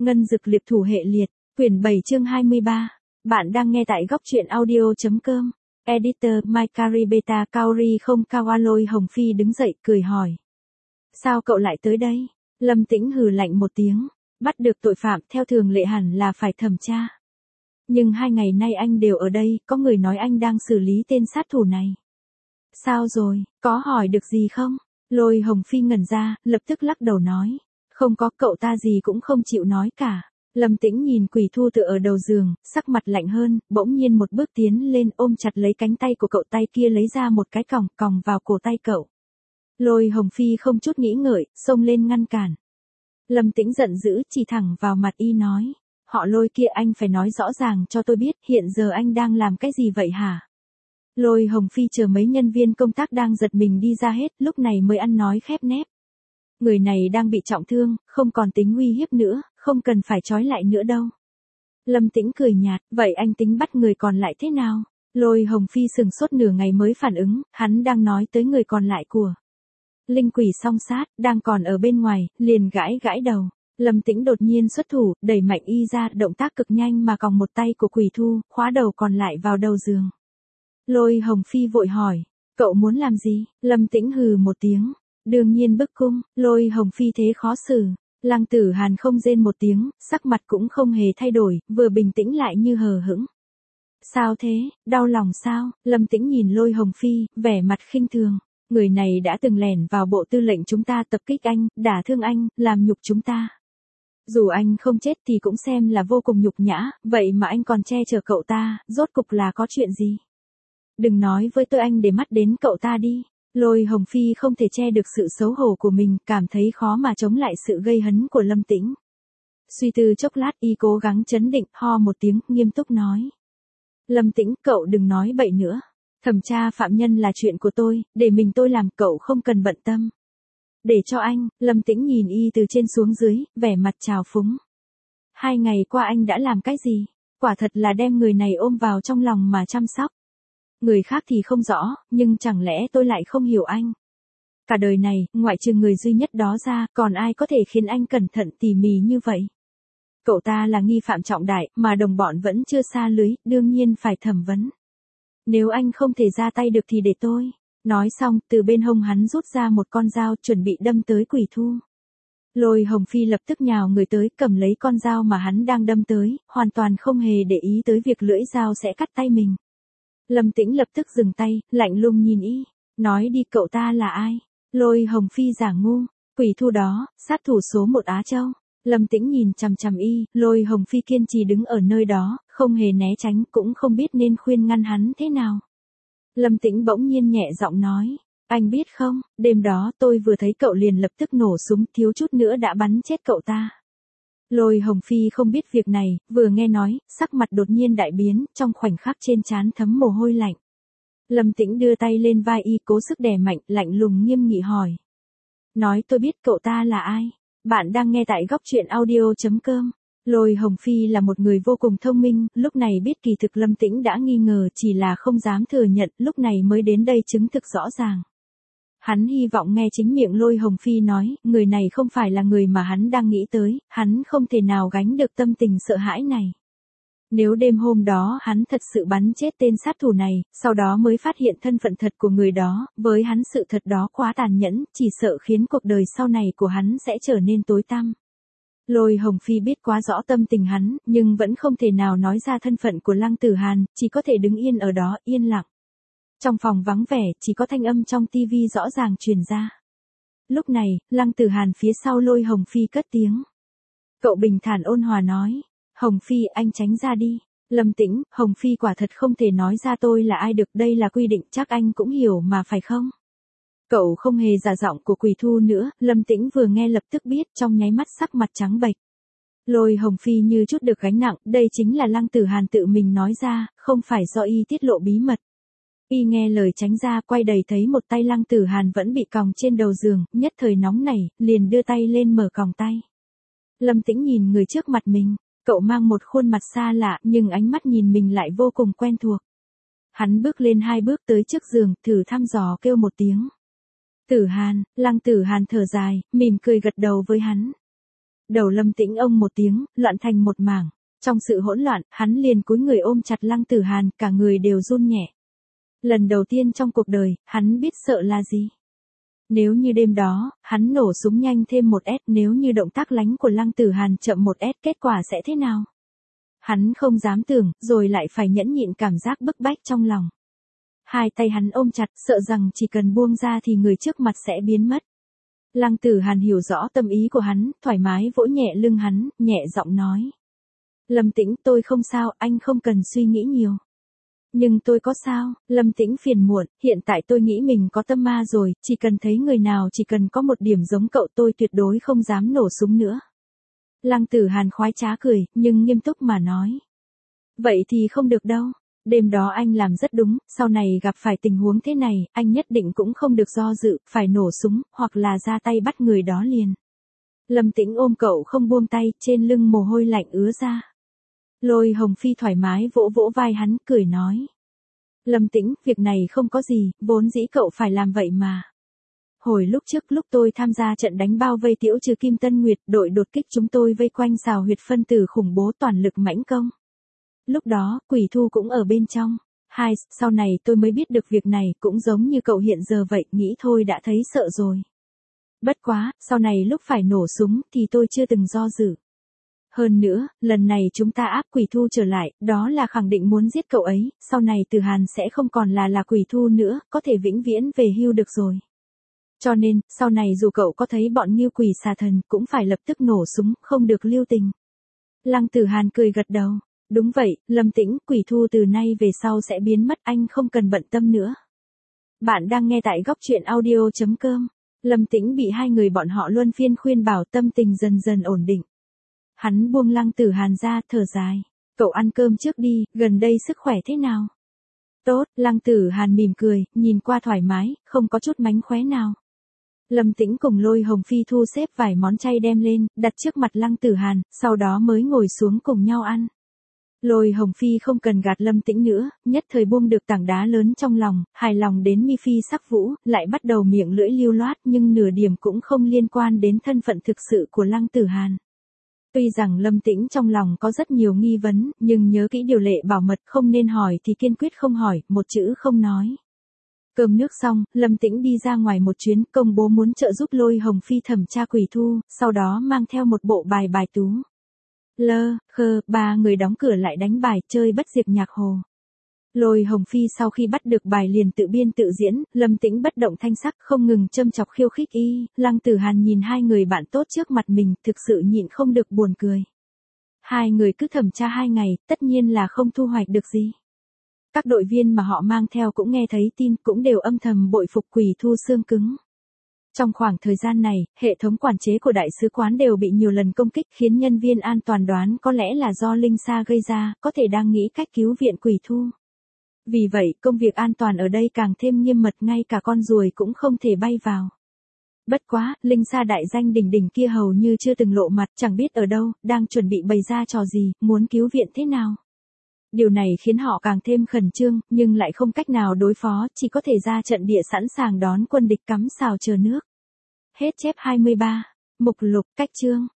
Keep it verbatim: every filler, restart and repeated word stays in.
Ngân Dực Liệp Thủ Hệ Liệt, quyển bảy chương hai mươi ba. Bạn đang nghe tại góc truyện audio chấm com. Editor Maikari Beta Kaori không cao. Lôi Hồng Phi đứng dậy cười hỏi. Sao cậu lại tới đây? Lâm Tĩnh hừ lạnh một tiếng. Bắt được tội phạm theo thường lệ hẳn là phải thẩm tra. Nhưng hai ngày nay anh đều ở đây, có người nói anh đang xử lý tên sát thủ này. Sao rồi, có hỏi được gì không? Lôi Hồng Phi ngẩn ra, lập tức lắc đầu nói. Không có, cậu ta gì cũng không chịu nói cả. Lâm Tĩnh nhìn Quỷ Thu tựa ở đầu giường, sắc mặt lạnh hơn, bỗng nhiên một bước tiến lên ôm chặt lấy cánh tay của cậu, tay kia lấy ra một cái còng, còng vào cổ tay cậu. Lôi Hồng Phi không chút nghĩ ngợi, xông lên ngăn cản. Lâm Tĩnh giận dữ, chỉ thẳng vào mặt y nói. Họ Lôi kia, anh phải nói rõ ràng cho tôi biết, hiện giờ anh đang làm cái gì vậy hả? Lôi Hồng Phi chờ mấy nhân viên công tác đang giật mình đi ra hết, lúc này mới ăn nói khép nép. Người này đang bị trọng thương, không còn tính uy hiếp nữa, không cần phải trói lại nữa đâu. Lâm Tĩnh cười nhạt, vậy anh tính bắt người còn lại thế nào? Lôi Hồng Phi sừng sốt nửa ngày mới phản ứng, hắn đang nói tới người còn lại của Linh Quỷ Song Sát, đang còn ở bên ngoài, liền gãi gãi đầu. Lâm Tĩnh đột nhiên xuất thủ, đẩy mạnh y ra, động tác cực nhanh mà còng một tay của Quỷ Thu, khóa đầu còn lại vào đầu giường. Lôi Hồng Phi vội hỏi, cậu muốn làm gì? Lâm Tĩnh hừ một tiếng. Đương nhiên bức cung. Lôi Hồng Phi thế khó xử. Lăng Tử Hàn không rên một tiếng, sắc mặt cũng không hề thay đổi, vừa bình tĩnh lại như hờ hững. Sao thế, đau lòng sao? Lâm Tĩnh nhìn Lôi Hồng Phi, vẻ mặt khinh thường. Người này đã từng lẻn vào bộ tư lệnh chúng ta, tập kích anh, đả thương anh, làm nhục chúng ta. Dù anh không chết thì cũng xem là vô cùng nhục nhã, vậy mà anh còn che chở cậu ta, rốt cục là có chuyện gì? Đừng nói với tôi anh để mắt đến cậu ta đi. Lôi Hồng Phi không thể che được sự xấu hổ của mình, cảm thấy khó mà chống lại sự gây hấn của Lâm Tĩnh. Suy tư chốc lát y cố gắng trấn định, ho một tiếng, nghiêm túc nói. Lâm Tĩnh, cậu đừng nói bậy nữa. Thẩm tra phạm nhân là chuyện của tôi, để mình tôi làm, cậu không cần bận tâm. Để cho anh. Lâm Tĩnh nhìn y từ trên xuống dưới, vẻ mặt trào phúng. Hai ngày qua anh đã làm cái gì? Quả thật là đem người này ôm vào trong lòng mà chăm sóc. Người khác thì không rõ, nhưng chẳng lẽ tôi lại không hiểu anh? Cả đời này, ngoại trừ người duy nhất đó ra, còn ai có thể khiến anh cẩn thận tỉ mỉ như vậy? Cậu ta là nghi phạm trọng đại, mà đồng bọn vẫn chưa sa lưới, đương nhiên phải thẩm vấn. Nếu anh không thể ra tay được thì để tôi. Nói xong, từ bên hông hắn rút ra một con dao, chuẩn bị đâm tới Quỷ Thu. Lôi Hồng Phi lập tức nhào người tới, cầm lấy con dao mà hắn đang đâm tới, hoàn toàn không hề để ý tới việc lưỡi dao sẽ cắt tay mình. Lâm Tĩnh lập tức dừng tay, lạnh lùng nhìn y. Nói đi, cậu ta là ai? Lôi Hồng Phi giả ngu. Quỷ Thu đó, sát thủ số một Á Châu. Lâm Tĩnh nhìn chằm chằm y, Lôi Hồng Phi kiên trì đứng ở nơi đó, không hề né tránh, cũng không biết nên khuyên ngăn hắn thế nào. Lâm Tĩnh bỗng nhiên nhẹ giọng nói. Anh biết không, đêm đó tôi vừa thấy cậu liền lập tức nổ súng, thiếu chút nữa đã bắn chết cậu ta. Lôi Hồng Phi không biết việc này, vừa nghe nói, sắc mặt đột nhiên đại biến, trong khoảnh khắc trên trán thấm mồ hôi lạnh. Lâm Tĩnh đưa tay lên vai y, cố sức đè mạnh, lạnh lùng nghiêm nghị hỏi. Nói tôi biết cậu ta là ai. Bạn đang nghe tại góc truyện audio chấm com. Lôi Hồng Phi là một người vô cùng thông minh, lúc này biết kỳ thực Lâm Tĩnh đã nghi ngờ, chỉ là không dám thừa nhận, lúc này mới đến đây chứng thực rõ ràng. Hắn hy vọng nghe chính miệng Lôi Hồng Phi nói, người này không phải là người mà hắn đang nghĩ tới, hắn không thể nào gánh được tâm tình sợ hãi này. Nếu đêm hôm đó hắn thật sự bắn chết tên sát thủ này, sau đó mới phát hiện thân phận thật của người đó, với hắn sự thật đó quá tàn nhẫn, chỉ sợ khiến cuộc đời sau này của hắn sẽ trở nên tối tăm. Lôi Hồng Phi biết quá rõ tâm tình hắn, nhưng vẫn không thể nào nói ra thân phận của Lăng Tử Hàn, chỉ có thể đứng yên ở đó, yên lặng. Trong phòng vắng vẻ, chỉ có thanh âm trong tivi rõ ràng truyền ra. Lúc này, Lăng Tử Hàn phía sau Lôi Hồng Phi cất tiếng. Cậu bình thản ôn hòa nói. Hồng Phi, anh tránh ra đi. Lâm Tĩnh, Hồng Phi quả thật không thể nói ra tôi là ai được, đây là quy định, chắc anh cũng hiểu mà phải không? Cậu không hề giả giọng của Quỷ Thu nữa, Lâm Tĩnh vừa nghe lập tức biết, trong nháy mắt sắc mặt trắng bệch. Lôi Hồng Phi như chút được gánh nặng, đây chính là Lăng Tử Hàn tự mình nói ra, không phải do y tiết lộ bí mật. Y nghe lời tránh ra, quay đầy thấy một tay Lăng Tử Hàn vẫn bị còng trên đầu giường, nhất thời nóng nảy, liền đưa tay lên mở còng tay. Lâm Tĩnh nhìn người trước mặt mình, cậu mang một khuôn mặt xa lạ, nhưng ánh mắt nhìn mình lại vô cùng quen thuộc. Hắn bước lên hai bước tới trước giường, thử thăm dò kêu một tiếng. Tử Hàn. Lăng Tử Hàn thở dài, mỉm cười gật đầu với hắn. đầu Lâm Tĩnh ông một tiếng, loạn thành một mảng. Trong sự hỗn loạn, hắn liền cúi người ôm chặt Lăng Tử Hàn, cả người đều run nhẹ. Lần đầu tiên trong cuộc đời, hắn biết sợ là gì. Nếu như đêm đó, hắn nổ súng nhanh thêm một ét, nếu như động tác lánh của Lăng Tử Hàn chậm một ét, kết quả sẽ thế nào? Hắn không dám tưởng, rồi lại phải nhẫn nhịn cảm giác bức bách trong lòng. Hai tay hắn ôm chặt, sợ rằng chỉ cần buông ra thì người trước mặt sẽ biến mất. Lăng Tử Hàn hiểu rõ tâm ý của hắn, thoải mái vỗ nhẹ lưng hắn, nhẹ giọng nói. Lâm Tĩnh, tôi không sao, anh không cần suy nghĩ nhiều. Nhưng tôi có sao? Lâm Tĩnh phiền muộn, hiện tại tôi nghĩ mình có tâm ma rồi, chỉ cần thấy người nào chỉ cần có một điểm giống cậu tôi tuyệt đối không dám nổ súng nữa. Lăng Tử Hàn khoái trá cười, nhưng nghiêm túc mà nói. Vậy thì không được đâu. Đêm đó anh làm rất đúng, sau này gặp phải tình huống thế này, anh nhất định cũng không được do dự, phải nổ súng, hoặc là ra tay bắt người đó liền. Lâm Tĩnh ôm cậu không buông tay, trên lưng mồ hôi lạnh ứa ra. Lôi Hồng Phi thoải mái vỗ vỗ vai hắn, cười nói. Lâm Tĩnh, việc này không có gì, vốn dĩ cậu phải làm vậy mà. Hồi lúc trước lúc tôi tham gia trận đánh bao vây Tiễu Trừ Kim Tân Nguyệt, đội đột kích chúng tôi vây quanh xào huyệt phân tử khủng bố toàn lực mãnh công. Lúc đó, Quỷ Thu cũng ở bên trong. Hai, sau này tôi mới biết được việc này, cũng giống như cậu hiện giờ vậy, nghĩ thôi đã thấy sợ rồi. Bất quá, sau này lúc phải nổ súng, thì tôi chưa từng do dự. Hơn nữa, lần này chúng ta áp Quỷ Thu trở lại, đó là khẳng định muốn giết cậu ấy, sau này Từ Hàn sẽ không còn là là Quỷ Thu nữa, có thể vĩnh viễn về hưu được rồi. Cho nên, sau này dù cậu có thấy bọn Ngưu Quỷ Xà Thần, cũng phải lập tức nổ súng, không được lưu tình. Lăng Tử Hàn cười gật đầu. Đúng vậy, Lâm Tĩnh, Quỷ Thu từ nay về sau sẽ biến mất, anh không cần bận tâm nữa. Bạn đang nghe tại góc truyện audio chấm com. Lâm Tĩnh bị hai người bọn họ luân phiên khuyên bảo, tâm tình dần dần ổn định. Hắn buông Lăng Tử Hàn ra, thở dài. Cậu ăn cơm trước đi, gần đây sức khỏe thế nào? Tốt, Lăng Tử Hàn mỉm cười, nhìn qua thoải mái, không có chút mánh khóe nào. Lâm Tĩnh cùng Lôi Hồng Phi thu xếp vài món chay đem lên, đặt trước mặt Lăng Tử Hàn, sau đó mới ngồi xuống cùng nhau ăn. Lôi Hồng Phi không cần gạt Lâm Tĩnh nữa, nhất thời buông được tảng đá lớn trong lòng, hài lòng đến mi phi sắc vũ, lại bắt đầu miệng lưỡi lưu loát nhưng nửa điểm cũng không liên quan đến thân phận thực sự của Lăng Tử Hàn. Tuy rằng Lâm Tĩnh trong lòng có rất nhiều nghi vấn, nhưng nhớ kỹ điều lệ bảo mật không nên hỏi thì kiên quyết không hỏi, một chữ không nói. Cơm nước xong, Lâm Tĩnh đi ra ngoài một chuyến, công bố muốn trợ giúp Lôi Hồng Phi thẩm tra Quỷ Thu, sau đó mang theo một bộ bài bài tú. Lơ, khơ, ba người đóng cửa lại đánh bài, chơi bất diệt nhạc hồ. Lôi Hồng Phi sau khi bắt được bài liền tự biên tự diễn, Lâm Tĩnh bất động thanh sắc không ngừng châm chọc khiêu khích y, Lăng Tử Hàn nhìn hai người bạn tốt trước mặt mình, thực sự nhịn không được buồn cười. Hai người cứ thẩm tra hai ngày, tất nhiên là không thu hoạch được gì. Các đội viên mà họ mang theo cũng nghe thấy tin, cũng đều âm thầm bội phục Quỷ Thu xương cứng. Trong khoảng thời gian này, hệ thống quản chế của đại sứ quán đều bị nhiều lần công kích khiến nhân viên an toàn đoán có lẽ là do Linh Sa gây ra, có thể đang nghĩ cách cứu viện Quỷ Thu. Vì vậy, công việc an toàn ở đây càng thêm nghiêm mật, ngay cả con ruồi cũng không thể bay vào. Bất quá, Linh Sa đại danh đỉnh đỉnh kia hầu như chưa từng lộ mặt, chẳng biết ở đâu, đang chuẩn bị bày ra trò gì, muốn cứu viện thế nào. Điều này khiến họ càng thêm khẩn trương, nhưng lại không cách nào đối phó, chỉ có thể ra trận địa sẵn sàng đón quân địch cắm sào chờ nước. Hết chép hai mươi ba. Mục lục, cách chương.